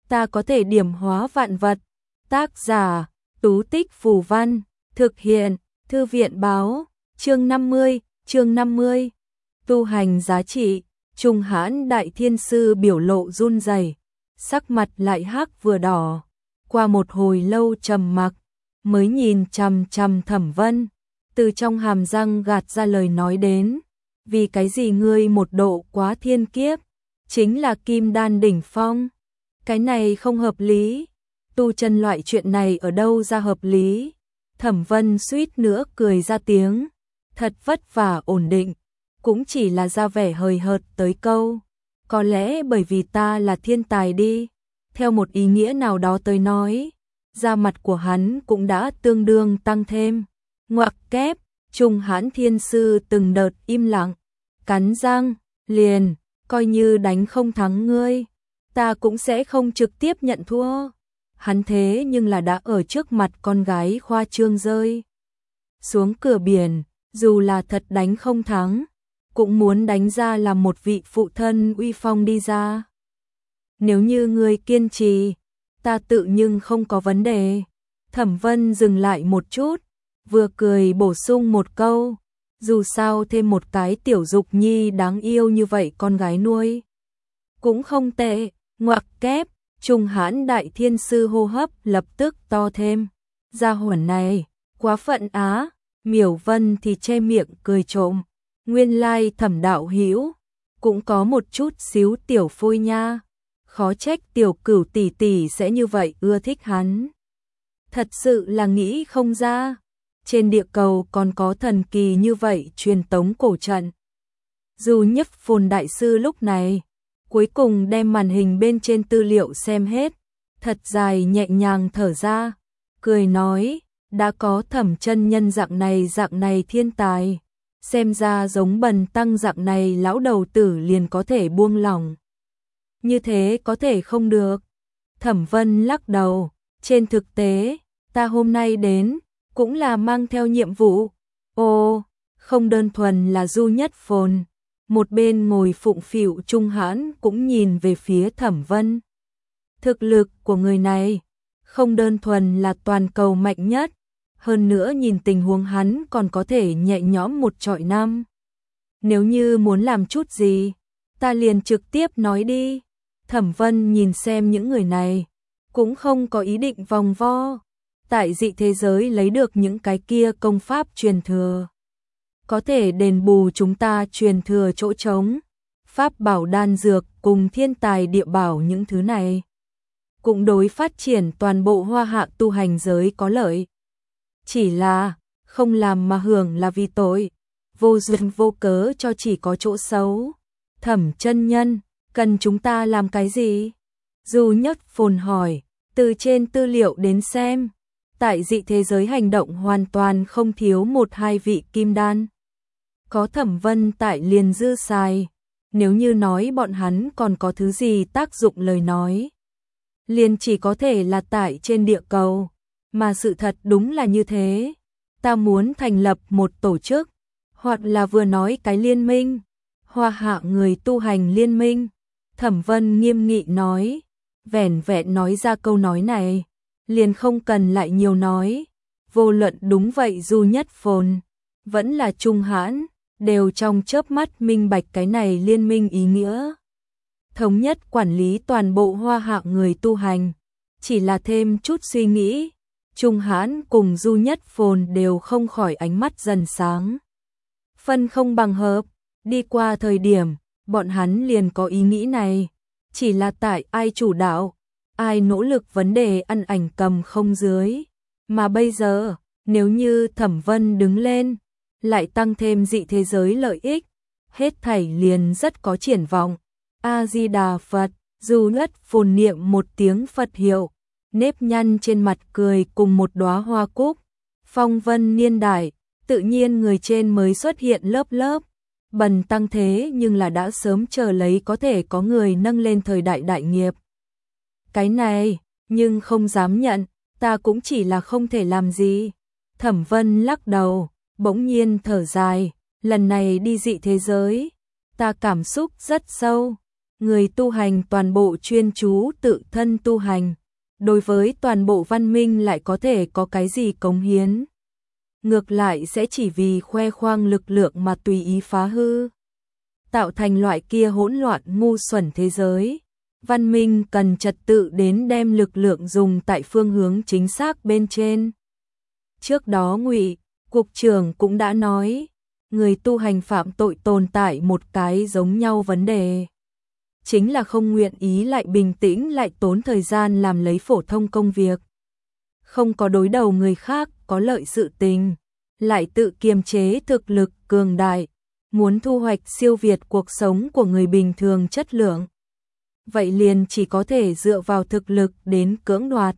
ta có thể điểm hóa vạn vật. Tác giả, Tú Tích Phù Văn, thực hiện, Thư viện báo, chương 50. Tu hành giá trị, Trung Hãn Đại Thiên Sư biểu lộ run rẩy, sắc mặt lại hắc vừa đỏ. Qua một hồi lâu trầm mặc, mới nhìn chằm chằm Thẩm Vân, từ trong hàm răng gạt ra lời nói đến, vì cái gì ngươi một độ quá thiên kiếp, chính là kim đan đỉnh phong. Cái này không hợp lý, tu chân loại chuyện này ở đâu ra hợp lý. Thẩm Vân suýt nữa cười ra tiếng, thật vất vả ổn định, cũng chỉ là ra vẻ hời hợt tới câu, có lẽ bởi vì ta là thiên tài đi. Theo một ý nghĩa nào đó tới nói, da mặt của hắn cũng đã tương đương tăng thêm. Ngoặc kép, Trung Hãn Thiên Sư từng đợt im lặng, cắn răng, liền, coi như đánh không thắng ngươi, ta cũng sẽ không trực tiếp nhận thua. Hắn thế nhưng là đã ở trước mặt con gái khoa trương rơi xuống cửa biển, dù là thật đánh không thắng, cũng muốn đánh ra là một vị phụ thân uy phong đi ra. Nếu như ngươi kiên trì, ta tự nhưng không có vấn đề. Thẩm Vân dừng lại một chút, vừa cười bổ sung một câu, dù sao thêm một cái tiểu dục nhi đáng yêu như vậy con gái nuôi cũng không tệ. Ngoặc kép, Trung Hãn Đại Thiên Sư hô hấp lập tức to thêm, gia hỏa này quá phận á. Miểu Vân thì che miệng cười trộm, nguyên lai Thẩm đạo hữu cũng có một chút xíu tiểu phôi nha, khó trách tiểu cửu tỷ tỷ sẽ như vậy ưa thích hắn. Thật sự là nghĩ không ra, trên địa cầu còn có thần kỳ như vậy truyền tống cổ trận. Dù Nhất Phồn đại sư lúc này cuối cùng đem màn hình bên trên tư liệu xem hết, thật dài nhẹ nhàng thở ra, cười nói, đã có Thẩm chân nhân dạng này thiên tài, xem ra giống Bần tăng dạng này lão đầu tử liền có thể buông lỏng. Như thế có thể không được. Thẩm Vân lắc đầu, trên thực tế, ta hôm nay đến, cũng là mang theo nhiệm vụ. Ồ, không đơn thuần là Du Nhất Phồn. Một bên ngồi phụng phịu Trung Hãn cũng nhìn về phía Thẩm Vân. Thực lực của người này, không đơn thuần là toàn cầu mạnh nhất, hơn nữa nhìn tình huống hắn còn có thể nhẹ nhõm một trọi năm. Nếu như muốn làm chút gì, ta liền trực tiếp nói đi. Thẩm Vân nhìn xem những người này, cũng không có ý định vòng vo. Tại dị thế giới lấy được những cái kia công pháp truyền thừa, có thể đền bù chúng ta truyền thừa chỗ trống, pháp bảo đan dược cùng thiên tài địa bảo những thứ này, cũng đối phát triển toàn bộ Hoa Hạ tu hành giới có lợi. Chỉ là, không làm mà hưởng là vì tội, vô duyên vô cớ cho chỉ có chỗ xấu. Thẩm chân nhân, cần chúng ta làm cái gì? Du Nhất Phồn hỏi, từ trên tư liệu đến xem, tại dị thế giới hành động hoàn toàn không thiếu một hai vị kim đan. Có Thẩm Vân tại liền dư xài, nếu như nói bọn hắn còn có thứ gì tác dụng lời nói, liền chỉ có thể là tại trên địa cầu, mà sự thật đúng là như thế. Ta muốn thành lập một tổ chức, hoặc là vừa nói cái liên minh, Hoa Hạ người tu hành liên minh. Thẩm Vân nghiêm nghị nói, vẻn vẹn nói ra câu nói này, liền không cần lại nhiều nói. Vô luận đúng vậy Du Nhất Phồn, vẫn là Trung Hãn, đều trong chớp mắt minh bạch cái này liên minh ý nghĩa. Thống nhất quản lý toàn bộ Hoa Hạ người tu hành, chỉ là thêm chút suy nghĩ, Trung Hãn cùng Du Nhất Phồn đều không khỏi ánh mắt dần sáng. Phân không bằng hợp, đi qua thời điểm, bọn hắn liền có ý nghĩ này, chỉ là tại ai chủ đạo, ai nỗ lực vấn đề ăn ảnh cầm không dưới. Mà bây giờ, nếu như Thẩm Vân đứng lên, lại tăng thêm dị thế giới lợi ích, hết thảy liền rất có triển vọng. A-di-đà Phật, Du Nhất Phồn niệm một tiếng Phật hiệu, nếp nhăn trên mặt cười cùng một đóa hoa cúc. Phong vân niên đại, tự nhiên người trên mới xuất hiện lớp lớp. Bần tăng thế nhưng là đã sớm chờ lấy có thể có người nâng lên thời đại đại nghiệp. Cái này, nhưng không dám nhận, ta cũng chỉ là không thể làm gì. Thẩm Vân lắc đầu, bỗng nhiên thở dài, lần này đi dị thế giới, ta cảm xúc rất sâu, người tu hành toàn bộ chuyên chú tự thân tu hành, đối với toàn bộ văn minh lại có thể có cái gì cống hiến. Ngược lại sẽ chỉ vì khoe khoang lực lượng mà tùy ý phá hư, tạo thành loại kia hỗn loạn ngu xuẩn thế giới. Văn minh cần trật tự đến đem lực lượng dùng tại phương hướng chính xác bên trên. Trước đó Ngụy Cục trưởng cũng đã nói, người tu hành phạm tội tồn tại một cái giống nhau vấn đề. Chính là không nguyện ý lại bình tĩnh lại tốn thời gian làm lấy phổ thông công việc. Không có đối đầu người khác có lợi sự tình, lại tự kiềm chế thực lực cường đại, muốn thu hoạch siêu việt cuộc sống của người bình thường chất lượng. Vậy liền chỉ có thể dựa vào thực lực đến cưỡng đoạt.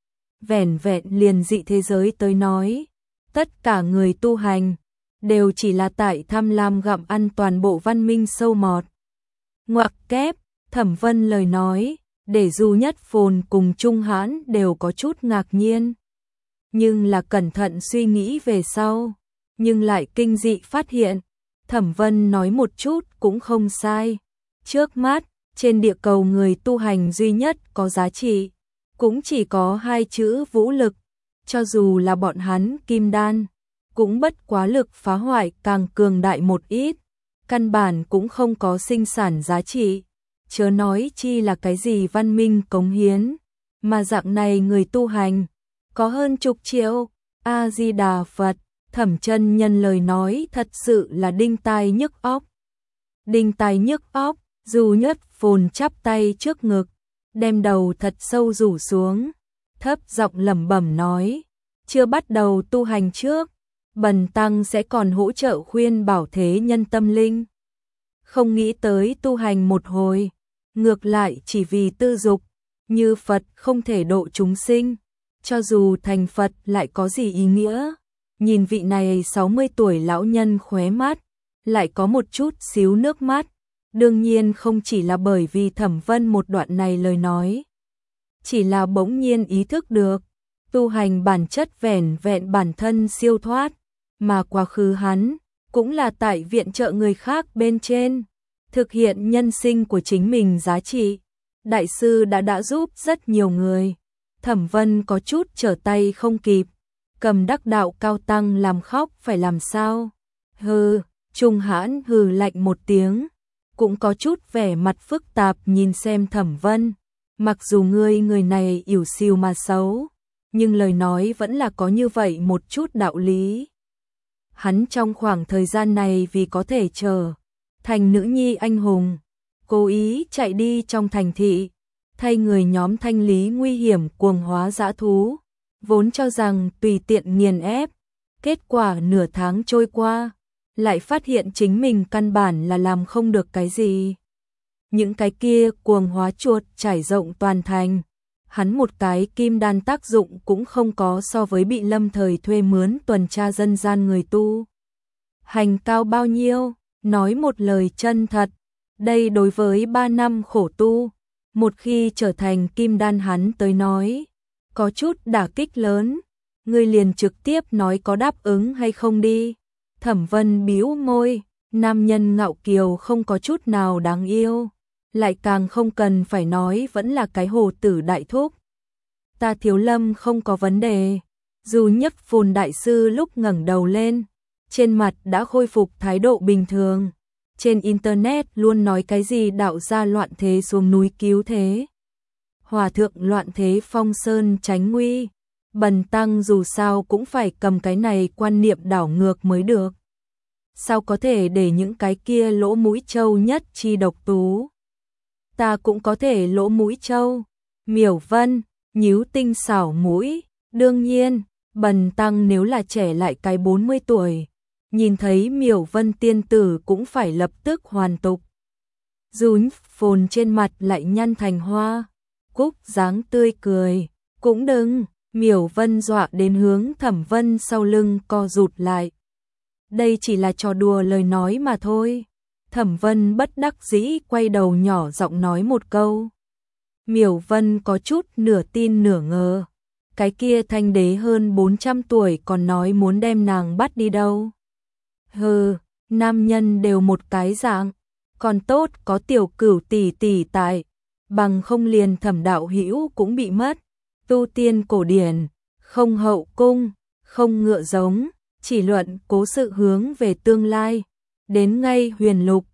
Vẻn vẹn liền dị thế giới tới nói, tất cả người tu hành đều chỉ là tại tham lam gặm ăn toàn bộ văn minh sâu mọt. Ngoặc kép, Thẩm Vân lời nói, để Du Nhất Phồn cùng Trung Hãn đều có chút ngạc nhiên. Nhưng là cẩn thận suy nghĩ về sau, nhưng lại kinh dị phát hiện, Thẩm Vân nói một chút cũng không sai. Trước mắt, trên địa cầu người tu hành duy nhất có giá trị, cũng chỉ có hai chữ vũ lực, cho dù là bọn hắn kim đan, cũng bất quá lực phá hoại càng cường đại một ít, căn bản cũng không có sinh sản giá trị, chớ nói chi là cái gì văn minh cống hiến, mà dạng này người tu hành, có hơn chục triệu, A-di-đà Phật, Thẩm chân nhân lời nói thật sự là đinh tai nhức óc. Đinh tai nhức óc, Du Nhất Phồn chắp tay trước ngực, đem đầu thật sâu rủ xuống, thấp giọng lẩm bẩm nói, chưa bắt đầu tu hành trước, bần tăng sẽ còn hỗ trợ khuyên bảo thế nhân tâm linh. Không nghĩ tới tu hành một hồi, ngược lại chỉ vì tư dục, như Phật không thể độ chúng sinh, cho dù thành Phật lại có gì ý nghĩa. Nhìn vị này 60 tuổi lão nhân khóe mắt, lại có một chút xíu nước mắt. Đương nhiên không chỉ là bởi vì Thẩm Vân một đoạn này lời nói, chỉ là bỗng nhiên ý thức được, tu hành bản chất vẻn vẹn bản thân siêu thoát, mà quá khứ hắn cũng là tại viện trợ người khác bên trên, thực hiện nhân sinh của chính mình giá trị. Đại sư đã giúp rất nhiều người. Thẩm Vân có chút trở tay không kịp, cầm đắc đạo cao tăng làm khóc phải làm sao? Hừ, Trung Hãn hừ lạnh một tiếng, cũng có chút vẻ mặt phức tạp nhìn xem Thẩm Vân. Mặc dù người này ỉu xìu mà xấu, nhưng lời nói vẫn là có như vậy một chút đạo lý. Hắn trong khoảng thời gian này vì có thể trở thành nữ nhi anh hùng, cố ý chạy đi trong thành thị, thay người nhóm thanh lý nguy hiểm cuồng hóa dã thú, vốn cho rằng tùy tiện nghiền ép, kết quả nửa tháng trôi qua, lại phát hiện chính mình căn bản là làm không được cái gì. Những cái kia cuồng hóa chuột trải rộng toàn thành, hắn một cái kim đan tác dụng cũng không có so với bị lâm thời thuê mướn tuần tra dân gian người tu hành cao bao nhiêu. Nói một lời chân thật, đây đối với 3 năm khổ tu, một khi trở thành kim đan hắn tới nói, có chút đả kích lớn, ngươi liền trực tiếp nói có đáp ứng hay không đi. Thẩm Vân bĩu môi, nam nhân ngạo kiều không có chút nào đáng yêu, lại càng không cần phải nói vẫn là cái hồ tử đại thúc. Ta Thiếu Lâm không có vấn đề. Du Nhất Phồn đại sư lúc ngẩng đầu lên, trên mặt đã khôi phục thái độ bình thường. Trên internet luôn nói cái gì đạo gia loạn thế xuống núi cứu thế, hòa thượng loạn thế phong sơn tránh nguy, bần tăng dù sao cũng phải cầm cái này quan niệm đảo ngược mới được. Sao có thể để những cái kia lỗ mũi trâu nhất chi độc tú? Ta cũng có thể lỗ mũi trâu. Miểu Vân nhíu tinh xảo mũi, đương nhiên, bần tăng nếu là trẻ lại cái 40 tuổi, nhìn thấy Miểu Vân tiên tử cũng phải lập tức hoàn tục. Du Nhất Phồn trên mặt lại nhăn thành hoa cúc dáng tươi cười, cũng đừng. Miểu Vân dọa đến hướng Thẩm Vân sau lưng co rụt lại. Đây chỉ là trò đùa lời nói mà thôi. Thẩm Vân bất đắc dĩ quay đầu nhỏ giọng nói một câu. Miểu Vân có chút nửa tin nửa ngờ. Cái kia thanh đế hơn 400 tuổi còn nói muốn đem nàng bắt đi đâu. Hừ, nam nhân đều một cái dạng, Còn tốt có Tiểu Cửu tỷ tỷ tại, bằng không liền Thẩm đạo hữu cũng bị mất. Tu tiên cổ điển, không hậu cung, không ngựa giống, chỉ luận cố sự hướng về tương lai. Đến ngay huyền lục,